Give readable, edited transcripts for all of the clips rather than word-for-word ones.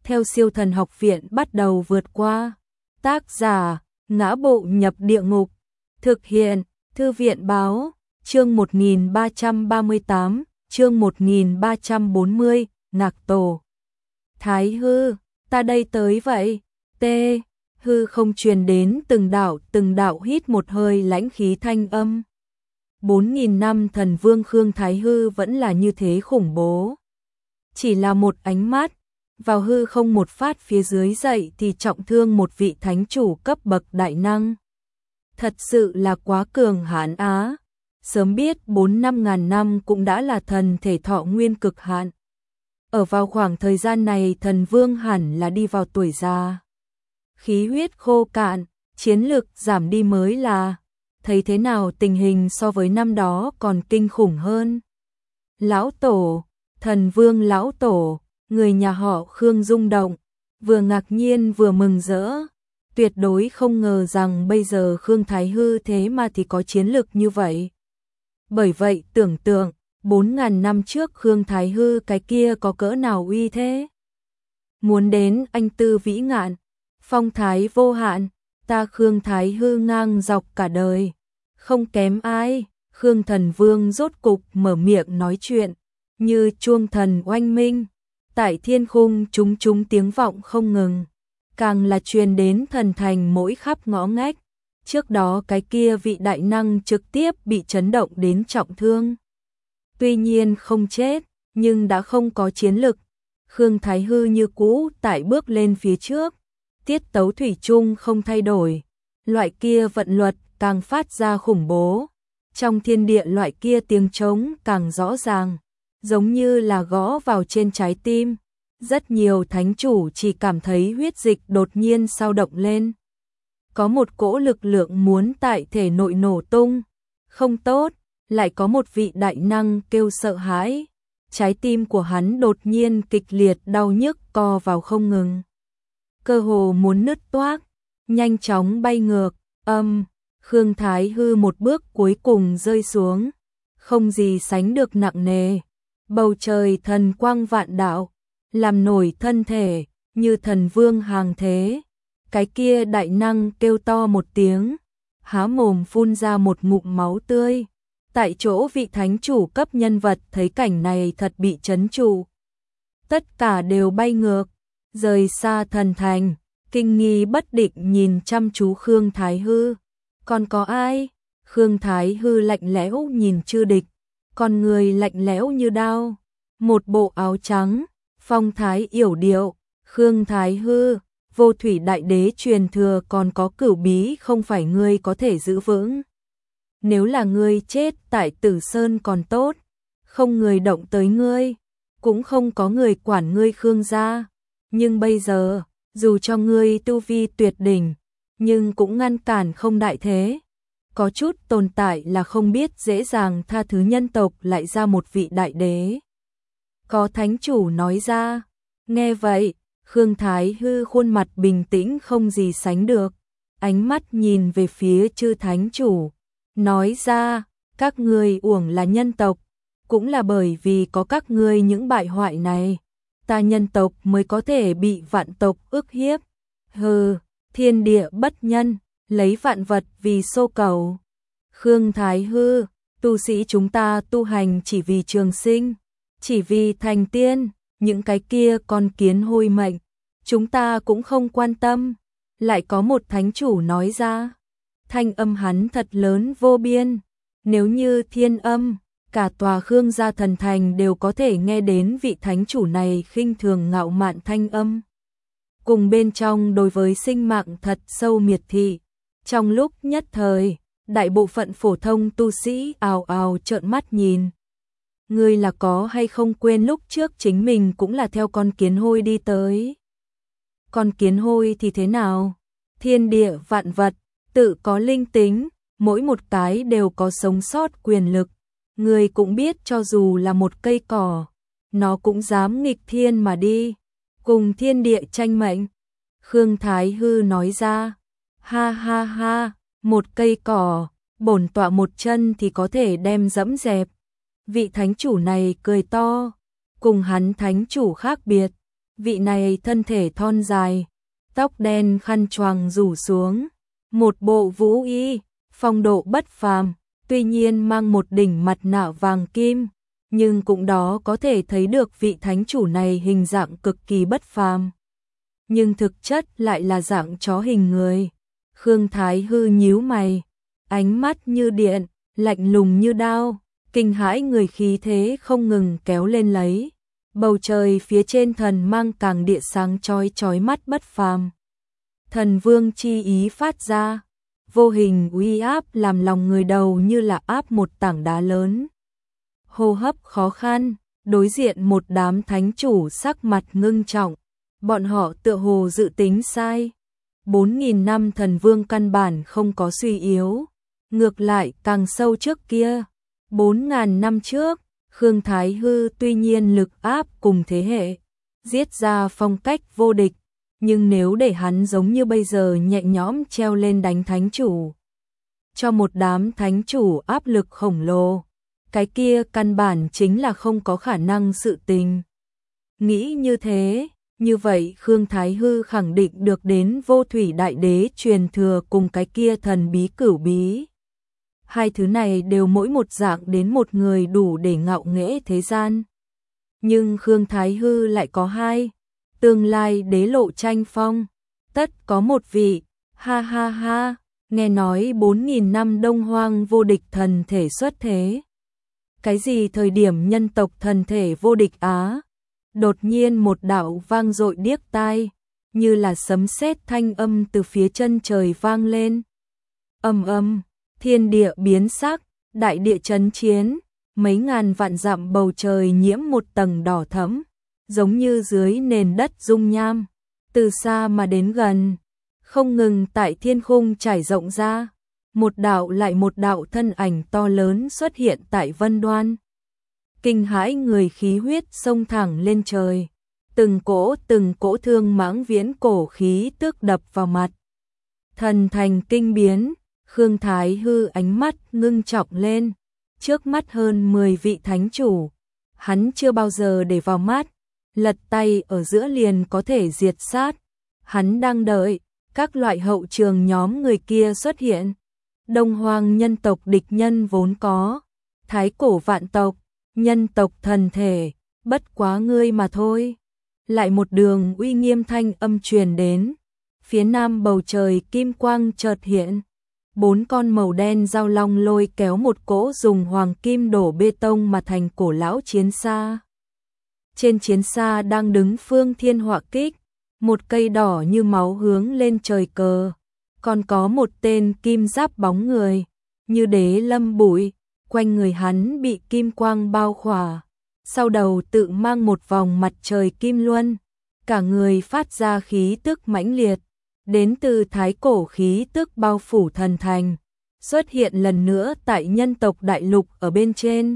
theo Siêu Thần Học Viện bắt đầu vượt qua. Tác giả: Ngã Bộ Nhập Địa Ngục. Thực hiện: Thư viện báo. Chương 1338, chương 1340, Ngạc Tổ. Thái hư, ta đây tới vậy. Tê, hư không truyền đến từng đạo hít một hơi lãnh khí thanh âm. 4.000 năm thần vương Khương Thái Hư vẫn là như thế khủng bố. Chỉ là một ánh mắt, vào hư không một phát phía dưới dậy thì trọng thương một vị thánh chủ cấp bậc đại năng. Thật sự là quá cường hãn á. Sớm biết 4-5 ngàn năm cũng đã là thần thể thọ nguyên cực hạn. Ở vào khoảng thời gian này thần vương hẳn là đi vào tuổi già. Khí huyết khô cạn, chiến lực giảm đi mới là. Thấy thế nào tình hình so với năm đó còn kinh khủng hơn. Lão Tổ, thần vương Lão Tổ, người nhà họ Khương rung động, vừa ngạc nhiên vừa mừng rỡ. Tuyệt đối không ngờ rằng bây giờ Khương Thái Hư thế mà thì có chiến lực như vậy. Bởi vậy tưởng tượng, 4.000 năm trước Khương Thái Hư cái kia có cỡ nào uy thế. Muốn đến anh tư vĩ ngạn, phong thái vô hạn, ta Khương Thái Hư ngang dọc cả đời. Không kém ai, Khương Thần Vương rốt cục mở miệng nói chuyện, như chuông thần oanh minh. Tại thiên khung chúng tiếng vọng không ngừng, càng là truyền đến thần thành mỗi khắp ngõ ngách. Trước đó cái kia vị đại năng trực tiếp bị chấn động đến trọng thương. Tuy nhiên không chết, nhưng đã không có chiến lực. Khương Thái Hư như cũ tại bước lên phía trước, tiết tấu thủy chung không thay đổi. Loại kia vận luật càng phát ra khủng bố. Trong thiên địa loại kia tiếng trống càng rõ ràng, giống như là gõ vào trên trái tim. Rất nhiều thánh chủ chỉ cảm thấy huyết dịch đột nhiên sao động lên. Có một cỗ lực lượng muốn tại thể nội nổ tung. Không tốt, lại có một vị đại năng kêu sợ hãi. Trái tim của hắn đột nhiên kịch liệt đau nhức co vào không ngừng. Cơ hồ muốn nứt toác, nhanh chóng bay ngược, Khương Thái Hư một bước cuối cùng rơi xuống. Không gì sánh được nặng nề. Bầu trời thần quang vạn đạo, làm nổi thân thể, như thần vương hàng thế. Cái kia đại năng kêu to một tiếng, há mồm phun ra một ngụm máu tươi. Tại chỗ vị thánh chủ cấp nhân vật thấy cảnh này thật bị chấn trụ. Tất cả đều bay ngược, rời xa thần thành, kinh nghi bất định nhìn chăm chú Khương Thái Hư. Còn có ai? Khương Thái Hư lạnh lẽo nhìn chư địch, con người lạnh lẽo như đao. Một bộ áo trắng, phong thái yểu điệu. Khương Thái Hư, vô thủy đại đế truyền thừa còn có cửu bí không phải ngươi có thể giữ vững. Nếu là ngươi chết tại Tử Sơn còn tốt, không người động tới ngươi, cũng không có người quản ngươi Khương gia. Nhưng bây giờ, dù cho ngươi tu vi tuyệt đỉnh, nhưng cũng ngăn cản không đại thế. Có chút tồn tại là không biết dễ dàng tha thứ nhân tộc lại ra một vị đại đế. Có thánh chủ nói ra. Nghe vậy, Khương Thái Hư khuôn mặt bình tĩnh không gì sánh được. Ánh mắt nhìn về phía chư thánh chủ. Nói ra, các ngươi uổng là nhân tộc. Cũng là bởi vì có các ngươi những bại hoại này, ta nhân tộc mới có thể bị vạn tộc ức hiếp. Hừ, thiên địa bất nhân, lấy vạn vật vì xô cầu. Khương Thái Hư, tu sĩ chúng ta tu hành chỉ vì trường sinh, chỉ vì thành tiên, những cái kia con kiến hôi mệnh, chúng ta cũng không quan tâm. Lại có một thánh chủ nói ra, thanh âm hắn thật lớn vô biên, nếu như thiên âm, cả tòa Khương gia thần thành đều có thể nghe đến vị thánh chủ này khinh thường ngạo mạn thanh âm. Cùng bên trong đối với sinh mạng thật sâu miệt thị. Trong lúc nhất thời, đại bộ phận phổ thông tu sĩ ào ào trợn mắt nhìn. Ngươi là có hay không quên lúc trước chính mình cũng là theo con kiến hôi đi tới. Con kiến hôi thì thế nào? Thiên địa vạn vật, tự có linh tính, mỗi một cái đều có sống sót quyền lực. Ngươi cũng biết cho dù là một cây cỏ, nó cũng dám nghịch thiên mà đi, cùng thiên địa tranh mệnh. Khương Thái Hư nói ra, ha ha ha, một cây cỏ, bổn tọa một chân thì có thể đem dẫm dẹp. Vị thánh chủ này cười to, cùng hắn thánh chủ khác biệt, Vị này thân thể thon dài, tóc đen khăn choàng rủ xuống, một bộ vũ y, phong độ bất phàm, tuy nhiên mang một đỉnh mặt nạ vàng kim, nhưng cũng đó có thể thấy được vị thánh chủ này hình dạng cực kỳ bất phàm. Nhưng thực chất lại là dạng chó hình người. Khương Thái Hư nhíu mày, ánh mắt như điện, lạnh lùng như đao, kinh hãi người khí thế không ngừng kéo lên lấy. Bầu trời phía trên thần mang càng địa sáng chói chói mắt bất phàm. Thần vương chi ý phát ra, vô hình uy áp làm lòng người đầu như là áp một tảng đá lớn. Hô hấp khó khăn, đối diện một đám thánh chủ sắc mặt ngưng trọng, bọn họ tựa hồ dự tính sai. 4.000 năm thần vương căn bản không có suy yếu, ngược lại càng sâu trước kia. 4.000 năm trước, Khương Thái Hư tuy nhiên lực áp cùng thế hệ, giết ra phong cách vô địch, nhưng nếu để hắn giống như bây giờ nhẹ nhõm treo lên đánh thánh chủ, cho một đám thánh chủ áp lực khổng lồ, cái kia căn bản chính là không có khả năng sự tình. Nghĩ như thế, như vậy Khương Thái Hư khẳng định được đến vô thủy đại đế truyền thừa cùng cái kia thần bí cửu bí. Hai thứ này đều mỗi một dạng đến một người đủ để ngạo nghễ thế gian. Nhưng Khương Thái Hư lại có hai, tương lai đế lộ tranh phong, tất có một vị, ha ha ha, nghe nói 4.000 năm Đông Hoang vô địch thần thể xuất thế. Cái gì thời điểm nhân tộc thần thể vô địch á? Đột nhiên một đạo vang dội điếc tai, như là sấm sét thanh âm từ phía chân trời vang lên. Ầm ầm, thiên địa biến sắc, đại địa chấn chiến, mấy ngàn vạn dặm bầu trời nhiễm một tầng đỏ thẫm, giống như dưới nền đất dung nham, từ xa mà đến gần, không ngừng tại thiên khung trải rộng ra, một đạo lại một đạo thân ảnh to lớn xuất hiện tại Vân Đoan. Kinh hãi người khí huyết xông thẳng lên trời, từng cỗ thương mãng viễn cổ khí tức đập vào mặt. Thần thành kinh biến, Khương Thái Hư ánh mắt ngưng trọng lên, trước mắt hơn 10 vị thánh chủ, hắn chưa bao giờ để vào mắt, lật tay ở giữa liền có thể diệt sát. Hắn đang đợi các loại hậu trường nhóm người kia xuất hiện. Đông Hoang nhân tộc địch nhân vốn có, thái cổ vạn tộc, nhân tộc thần thể, bất quá ngươi mà thôi. Lại một đường uy nghiêm thanh âm truyền đến, phía nam bầu trời kim quang chợt hiện, 4 con màu đen giao long lôi kéo một cỗ dùng hoàng kim đổ bê tông mà thành cổ lão chiến xa. Trên chiến xa đang đứng Phương Thiên Họa Kích, một cây đỏ như máu hướng lên trời cờ, còn có một tên kim giáp bóng người, như đế lâm bụi, quanh người hắn bị kim quang bao khỏa, sau đầu tự mang một vòng mặt trời kim luân, cả người phát ra khí tức mãnh liệt, đến từ thái cổ khí tức bao phủ thần thành, xuất hiện lần nữa tại nhân tộc đại lục ở bên trên.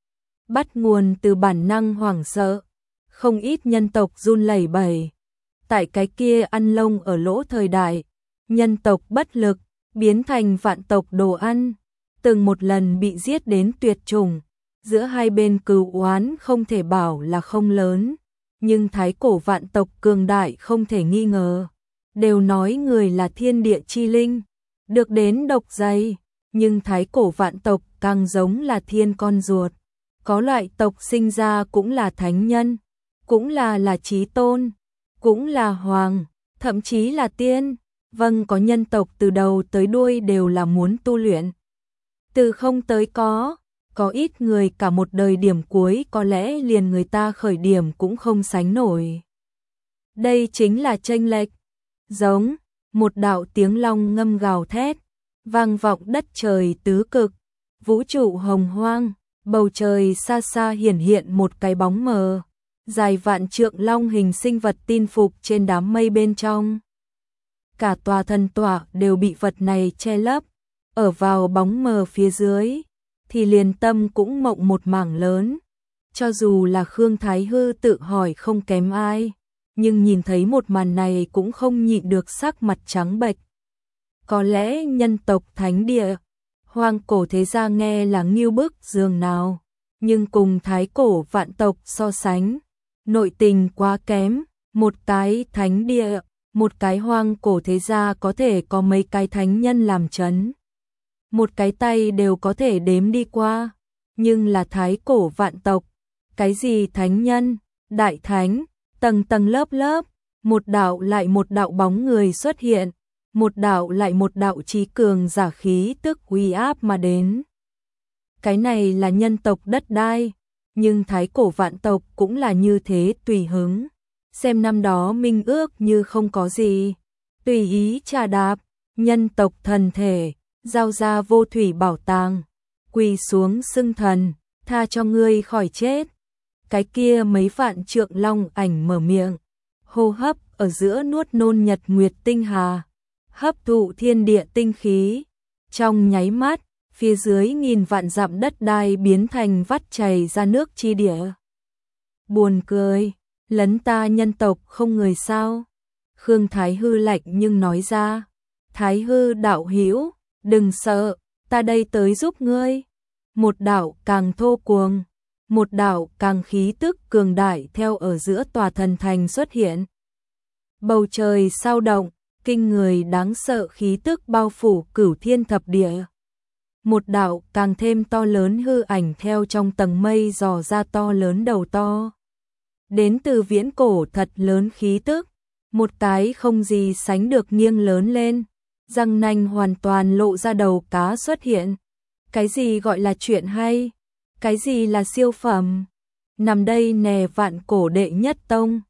Bắt nguồn từ bản năng hoảng sợ, không ít nhân tộc run lẩy bẩy. Tại cái kia ăn lông ở lỗ thời đại, nhân tộc bất lực, biến thành vạn tộc đồ ăn, từng một lần bị giết đến tuyệt chủng, giữa hai bên cừu oán không thể bảo là không lớn, nhưng thái cổ vạn tộc cường đại không thể nghi ngờ, đều nói người là thiên địa chi linh, được đến độc dày, nhưng thái cổ vạn tộc càng giống là thiên con ruột, có loại tộc sinh ra cũng là thánh nhân, cũng là chí tôn, cũng là hoàng, thậm chí là tiên. Vâng, có nhân tộc từ đầu tới đuôi đều là muốn tu luyện. Từ không tới có ít người cả một đời điểm cuối có lẽ liền người ta khởi điểm cũng không sánh nổi. Đây chính là chênh lệch. Giống, một đạo tiếng long ngâm gào thét, vang vọng đất trời tứ cực, vũ trụ hồng hoang, bầu trời xa xa hiển hiện một cái bóng mờ, dài vạn trượng long hình sinh vật tin phục trên đám mây bên trong. Cả tòa thần tọa đều bị vật này che lấp, ở vào bóng mờ phía dưới, thì liền tâm cũng mộng một mảng lớn. Cho dù là Khương Thái Hư tự hỏi không kém ai, nhưng nhìn thấy một màn này cũng không nhịn được sắc mặt trắng bệch. Có lẽ nhân tộc thánh địa, hoang cổ thế gia nghe là nghiêu bức dường nào, nhưng cùng thái cổ vạn tộc so sánh, nội tình quá kém, một cái thánh địa, một cái hoang cổ thế gia có thể có mấy cái thánh nhân làm trấn. Một cái tay đều có thể đếm đi qua, nhưng là thái cổ vạn tộc, cái gì thánh nhân, đại thánh, tầng tầng lớp lớp, một đạo lại một đạo bóng người xuất hiện, một đạo lại một đạo trí cường giả khí tức uy áp mà đến. Cái này là nhân tộc đất đai, nhưng thái cổ vạn tộc cũng là như thế tùy hứng. Xem năm đó minh ước như không có gì, tùy ý trà đạp, nhân tộc thần thể, giao ra vô thủy bảo tàng, quỳ xuống xưng thần, tha cho ngươi khỏi chết. Cái kia mấy vạn trượng long ảnh mở miệng, hô hấp ở giữa nuốt nôn nhật nguyệt tinh hà, hấp thụ thiên địa tinh khí. Trong nháy mắt, phía dưới nghìn vạn dặm đất đai biến thành vắt chảy ra nước chi địa. Buồn cười, lấn ta nhân tộc không người sao? Khương Thái Hư lạnh nhưng nói ra, Thái Hư đạo hữu, đừng sợ, ta đây tới giúp ngươi. Một đạo càng thô cuồng, một đạo càng khí tức cường đại theo ở giữa tòa thần thành xuất hiện. Bầu trời sao động, kinh người đáng sợ khí tức bao phủ cửu thiên thập địa. Một đạo càng thêm to lớn hư ảnh theo trong tầng mây dò ra to lớn đầu to. Đến từ viễn cổ thật lớn khí tức, một cái không gì sánh được nghiêng lớn lên, răng nanh hoàn toàn lộ ra đầu cá xuất hiện. Cái gì gọi là chuyện hay? Cái gì là siêu phẩm? Nằm đây nè vạn cổ đệ nhất tông,